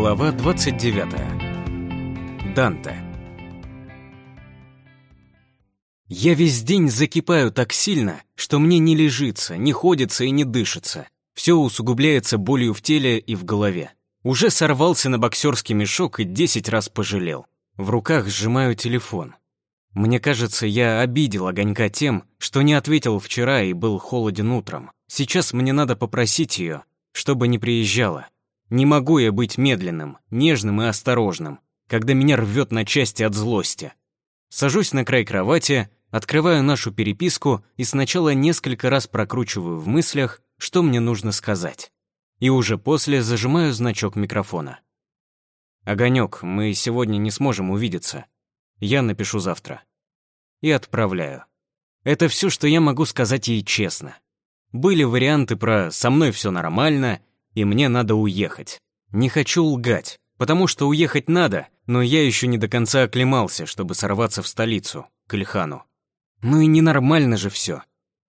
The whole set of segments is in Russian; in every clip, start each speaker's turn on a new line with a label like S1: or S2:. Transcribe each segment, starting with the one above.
S1: Глава 29. Данте. Я весь день закипаю так сильно, что мне не лежится, не ходится и не дышится. Все усугубляется болью в теле и в голове. Уже сорвался на боксерский мешок и 10 раз пожалел. В руках сжимаю телефон. Мне кажется, я обидел Огонька тем, что не ответил вчера и был холоден утром. Сейчас мне надо попросить ее, чтобы не приезжала. Не могу я быть медленным, нежным и осторожным, когда меня рвет на части от злости. Сажусь на край кровати, открываю нашу переписку и сначала несколько раз прокручиваю в мыслях, что мне нужно сказать. И уже после зажимаю значок микрофона. «Огонек, мы сегодня не сможем увидеться. Я напишу завтра». И отправляю. Это все, что я могу сказать ей честно. Были варианты про «со мной все нормально», и мне надо уехать. Не хочу лгать, потому что уехать надо, но я еще не до конца оклемался, чтобы сорваться в столицу, к Ильхану. Ну и ненормально же все.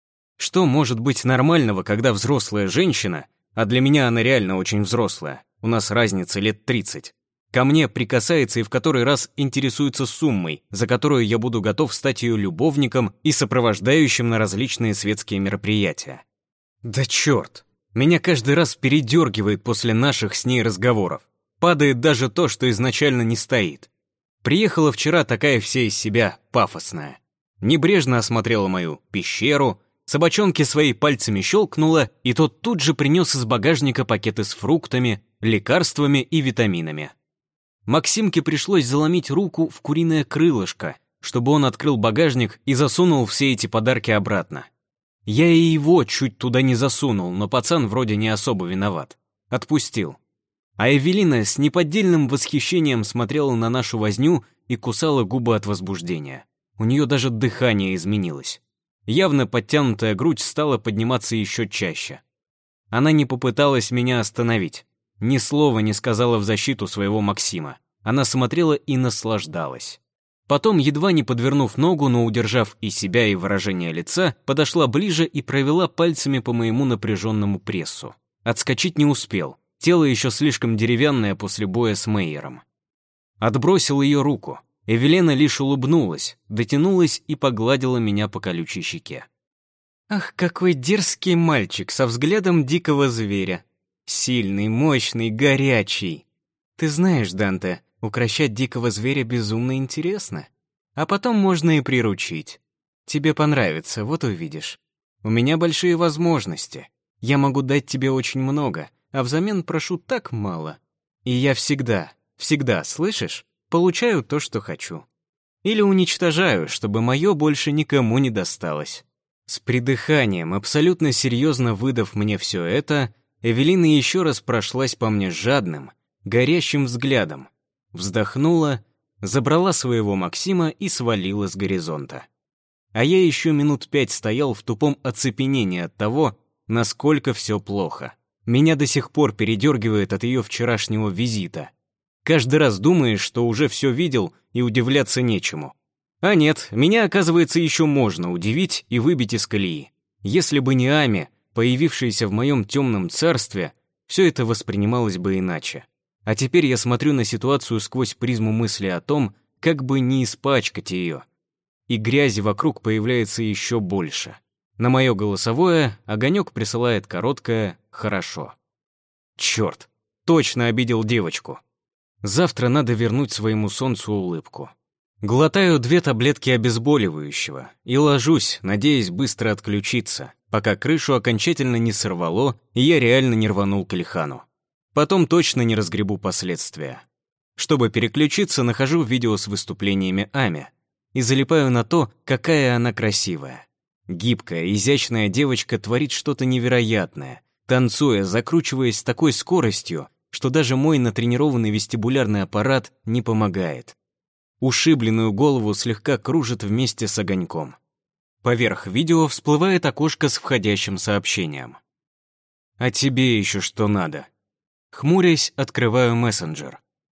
S1: Что может быть нормального, когда взрослая женщина, а для меня она реально очень взрослая, у нас разница лет 30, ко мне прикасается и в который раз интересуется суммой, за которую я буду готов стать ее любовником и сопровождающим на различные светские мероприятия. Да черт! Меня каждый раз передергивает после наших с ней разговоров. Падает даже то, что изначально не стоит. Приехала вчера такая вся из себя пафосная. Небрежно осмотрела мою пещеру, собачонке свои пальцами щелкнула, и тот тут же принес из багажника пакеты с фруктами, лекарствами и витаминами. Максимке пришлось заломить руку в куриное крылышко, чтобы он открыл багажник и засунул все эти подарки обратно. Я и его чуть туда не засунул, но пацан вроде не особо виноват. Отпустил. А Эвелина с неподдельным восхищением смотрела на нашу возню и кусала губы от возбуждения. У нее даже дыхание изменилось. Явно подтянутая грудь стала подниматься еще чаще. Она не попыталась меня остановить. Ни слова не сказала в защиту своего Максима. Она смотрела и наслаждалась. Потом, едва не подвернув ногу, но удержав и себя, и выражение лица, подошла ближе и провела пальцами по моему напряженному прессу. Отскочить не успел. Тело еще слишком деревянное после боя с Мейером. Отбросил ее руку. Эвелина лишь улыбнулась, дотянулась и погладила меня по колючей щеке. Ах, какой дерзкий мальчик со взглядом дикого зверя. Сильный, мощный, горячий. Ты знаешь, Данте, укрощать дикого зверя безумно интересно. А потом можно и приручить. Тебе понравится, вот увидишь. У меня большие возможности. Я могу дать тебе очень много, а взамен прошу так мало. И я всегда, слышишь, получаю то, что хочу. Или уничтожаю, чтобы мое больше никому не досталось. С придыханием, абсолютно серьезно выдав мне все это, Эвелина еще раз прошлась по мне жадным, горящим взглядом, вздохнула, забрала своего Максима и свалила с горизонта. А я еще минут 5 стоял в тупом оцепенении от того, насколько все плохо. Меня до сих пор передергивает от ее вчерашнего визита. Каждый раз думаешь, что уже все видел и удивляться нечему. А нет, меня, оказывается, еще можно удивить и выбить из колеи. Если бы не Ами, появившаяся в моем темном царстве, все это воспринималось бы иначе. А теперь я смотрю на ситуацию сквозь призму мысли о том, как бы не испачкать ее. И грязи вокруг появляется еще больше. На мое голосовое Огонек присылает короткое «хорошо». Черт, точно обидел девочку. Завтра надо вернуть своему солнцу улыбку. Глотаю 2 таблетки обезболивающего и ложусь, надеясь быстро отключиться, пока крышу окончательно не сорвало, и я реально не рванул к Ильхану. Потом точно не разгребу последствия. Чтобы переключиться, нахожу видео с выступлениями Ами и залипаю на то, какая она красивая. Гибкая, изящная девочка творит что-то невероятное, танцуя, закручиваясь с такой скоростью, что даже мой натренированный вестибулярный аппарат не помогает. Ушибленную голову слегка кружит вместе с Огоньком. Поверх видео всплывает окошко с входящим сообщением. «А тебе еще что надо?» Хмурясь, открываю мессенджер.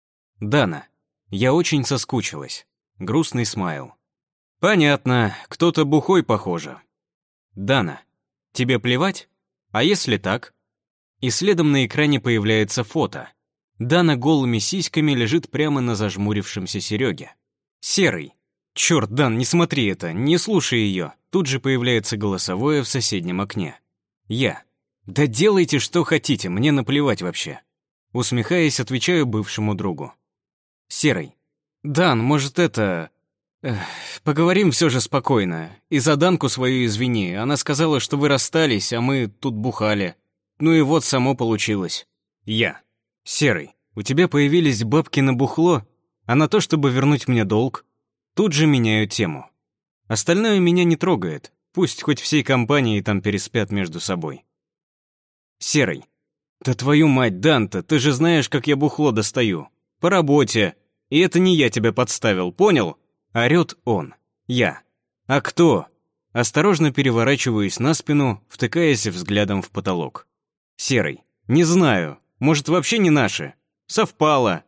S1: «Дана, я очень соскучилась». Грустный смайл. «Понятно, кто-то бухой, похоже». «Дана, тебе плевать? А если так?» И следом на экране появляется фото. Дана голыми сиськами лежит прямо на зажмурившемся Сереге. Серый. Черт, Дан, не смотри это, не слушай ее. Тут же появляется голосовое в соседнем окне. Я. Да делайте, что хотите, мне наплевать вообще. Усмехаясь, отвечаю бывшему другу. Серый. Дан, может поговорим все же спокойно. И за Данку свою извини. Она сказала, что вы расстались, а мы тут бухали. Ну и вот само получилось. Я. Серый. У тебя появились бабки на бухло, а на то, чтобы вернуть мне долг? Тут же меняю тему. Остальное меня не трогает. Пусть хоть всей компанией там переспят между собой. Серый. Да твою мать, Данта, ты же знаешь, как я бухло достаю. По работе. И это не я тебя подставил, понял? Орёт он. Я. А кто? Осторожно переворачиваюсь на спину, втыкаясь взглядом в потолок. Серый. Не знаю. Может, вообще не наши? Совпало.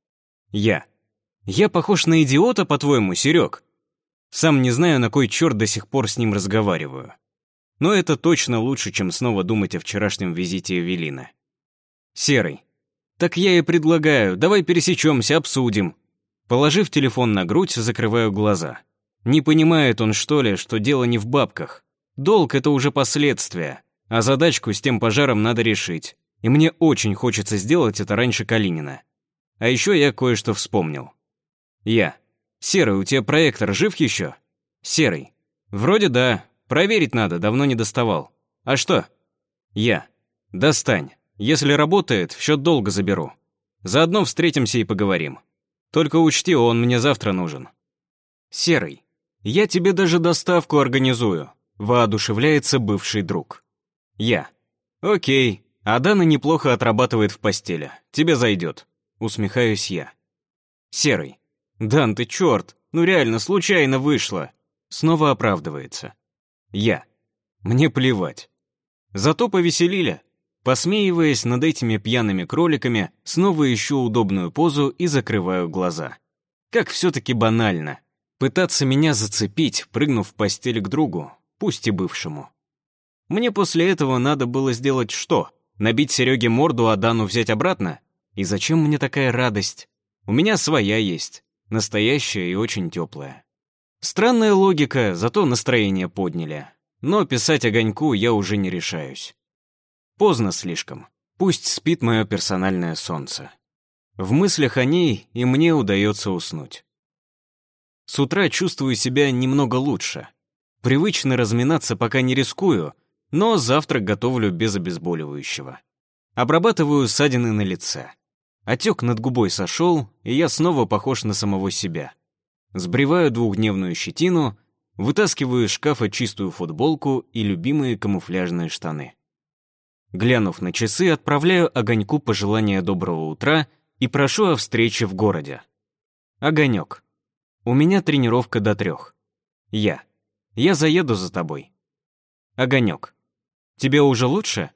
S1: Я. Я похож на идиота, по-твоему, Серег? Сам не знаю, на кой черт до сих пор с ним разговариваю. Но это точно лучше, чем снова думать о вчерашнем визите Эвелины. Серый. Так я и предлагаю, давай пересечемся, обсудим. Положив телефон на грудь, закрываю глаза. Не понимает он, что ли, что дело не в бабках. Долг — это уже последствия, а задачку с тем пожаром надо решить. И мне очень хочется сделать это раньше Калинина. А еще я кое-что вспомнил. Я. Серый, у тебя проектор жив еще? Серый. Вроде да. Проверить надо, давно не доставал. А что? Я. Достань. Если работает, в счет долга заберу. Заодно встретимся и поговорим. Только учти, он мне завтра нужен. Серый. Я тебе даже доставку организую. Воодушевляется бывший друг. Я. Окей. А Дана неплохо отрабатывает в постели. Тебе зайдет. Усмехаюсь я. Серый. Дан, ты черт. Ну реально, случайно вышло. Снова оправдывается. Я. Мне плевать. Зато повеселили. Посмеиваясь над этими пьяными кроликами, снова ищу удобную позу и закрываю глаза. Как все-таки банально. Пытаться меня зацепить, прыгнув в постель к другу, пусть и бывшему. Мне после этого надо было сделать что? Набить Сереге морду, а Дану взять обратно? И зачем мне такая радость? У меня своя есть. Настоящая и очень теплая. Странная логика, зато настроение подняли. Но писать огоньку я уже не решаюсь. Поздно слишком. Пусть спит мое персональное солнце. В мыслях о ней и мне удается уснуть. С утра чувствую себя немного лучше. Привычно разминаться пока не рискую, но завтрак готовлю без обезболивающего. Обрабатываю ссадины на лице. Отек над губой сошел, и я снова похож на самого себя. Сбриваю двухдневную щетину, вытаскиваю из шкафа чистую футболку и любимые камуфляжные штаны. Глянув на часы, отправляю Огоньку пожелание доброго утра и прошу о встрече в городе. Огонек. У меня тренировка до 3. Я заеду за тобой. Огонек. Тебе уже лучше?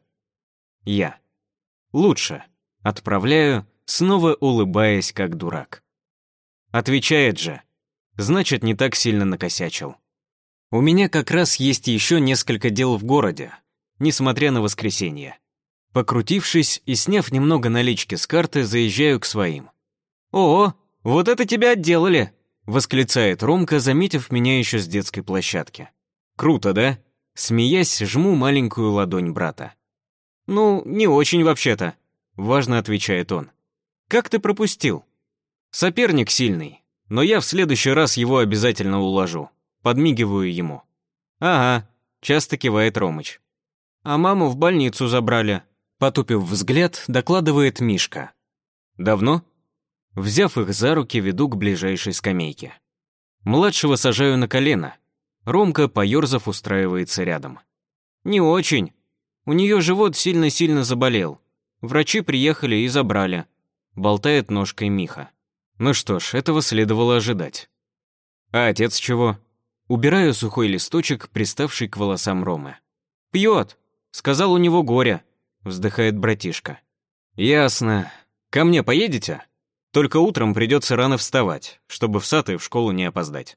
S1: Я. Лучше. Отправляю, снова улыбаясь, как дурак. Отвечает же. Значит, не так сильно накосячил. У меня как раз есть еще несколько дел в городе, несмотря на воскресенье. Покрутившись и сняв немного налички с карты, заезжаю к своим. «О, вот это тебя отделали!» — восклицает Ромка, заметив меня еще с детской площадки. «Круто, да?» — смеясь, жму маленькую ладонь брата. «Ну, не очень вообще-то», — важно отвечает он. «Как ты пропустил?» «Соперник сильный, но я в следующий раз его обязательно уложу». Подмигиваю ему. «Ага», — часто кивает Ромыч. «А маму в больницу забрали», — потупив взгляд, докладывает Мишка. «Давно?» Взяв их за руки, веду к ближайшей скамейке. Младшего сажаю на колено. Ромка, поёрзав, устраивается рядом. «Не очень. У нее живот сильно-сильно заболел. Врачи приехали и забрали», — болтает ножкой Миха. Ну что ж, этого следовало ожидать. «А отец чего?» Убираю сухой листочек, приставший к волосам Ромы. «Пьет. Сказал, у него горе», — вздыхает братишка. «Ясно. Ко мне поедете? Только утром придется рано вставать, чтобы в сад и в школу не опоздать».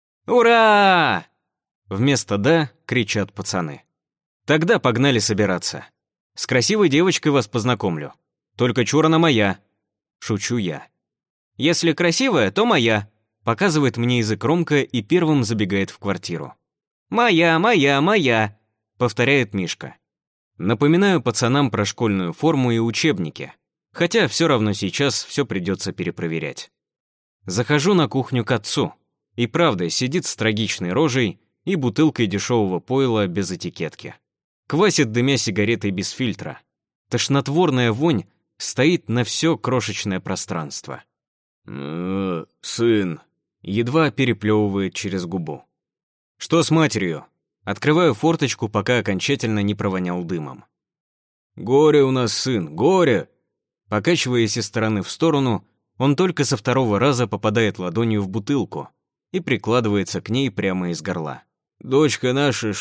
S1: «Ура!» Вместо «да» кричат пацаны. «Тогда погнали собираться. С красивой девочкой вас познакомлю. Только чур она моя. Шучу я. «Если красивая, то моя», показывает мне язык Ромка и первым забегает в квартиру. «Моя, моя, моя», повторяет Мишка. Напоминаю пацанам про школьную форму и учебники, хотя все равно сейчас все придется перепроверять. Захожу на кухню к отцу, и правда сидит с трагичной рожей и бутылкой дешевого пойла без этикетки. Квасит, дымя сигаретой без фильтра. Тошнотворная вонь стоит на все крошечное пространство.
S2: «Сын»,
S1: едва переплевывает через губу. «Что с матерью?» Открываю форточку, пока окончательно не провонял дымом.
S2: «Горе у нас, сын, горе!»
S1: Покачиваясь из стороны в сторону, он только со второго раза попадает ладонью в бутылку и прикладывается к ней прямо из горла.
S2: «Дочка наша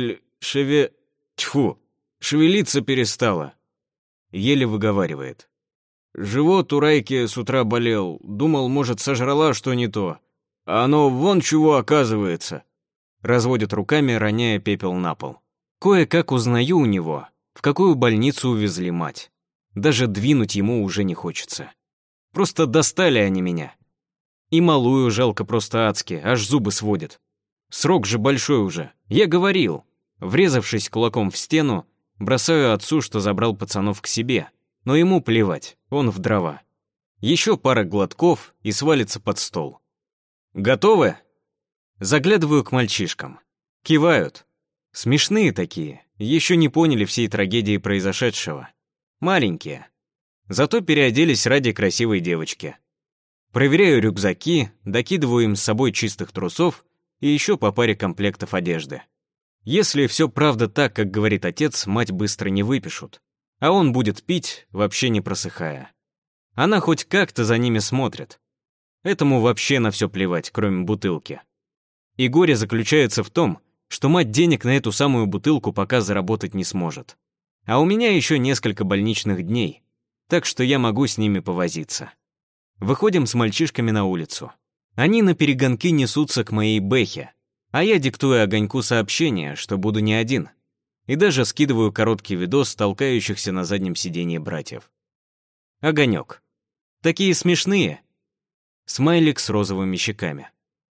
S2: шевелиться перестала»,
S1: еле выговаривает.
S2: «Живот у Райки с утра болел, думал, может, сожрала что не то. А оно вон чего оказывается».
S1: Разводит руками, роняя пепел на пол. Кое-как узнаю у него, в какую больницу увезли мать. Даже двинуть ему уже не хочется. Просто достали они меня. И малую жалко просто адски, аж зубы сводит. Срок же большой уже, я говорил. Врезавшись кулаком в стену, бросаю отцу, что забрал пацанов к себе. Но ему плевать, он в дрова. Еще пара глотков и свалится под стол. «Готовы?» Заглядываю к мальчишкам. Кивают. Смешные такие, еще не поняли всей трагедии произошедшего. Маленькие. Зато переоделись ради красивой девочки. Проверяю рюкзаки, докидываю им с собой чистых трусов и еще по паре комплектов одежды. Если все правда так, как говорит отец, мать быстро не выпишут. А он будет пить, вообще не просыхая. Она хоть как-то за ними смотрит. Этому вообще на все плевать, кроме бутылки. И горе заключается в том, что мать денег на эту самую бутылку пока заработать не сможет. А у меня еще несколько больничных дней, так что я могу с ними повозиться. Выходим с мальчишками на улицу. Они на перегонки несутся к моей бэхе, а я диктую Огоньку сообщение, что буду не один. И даже скидываю короткий видос толкающихся на заднем сиденье братьев. Огонек. Такие смешные. Смайлик с розовыми щеками.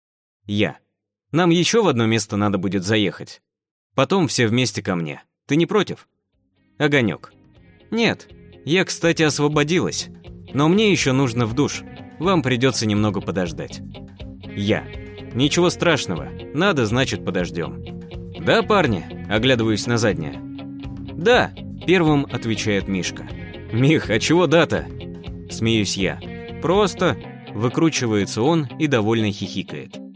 S1: Я. Нам еще в одно место надо будет заехать. Потом все вместе ко мне. Ты не против? Огонек. Нет. Я, кстати, освободилась. Но мне еще нужно в душ. Вам придется немного подождать. Я. Ничего страшного. Надо, значит, подождем. Да, парни? Оглядываюсь на заднее. Да, первым отвечает Мишка. Мих, а чего да-то? Смеюсь я. Просто. Выкручивается он и довольно хихикает.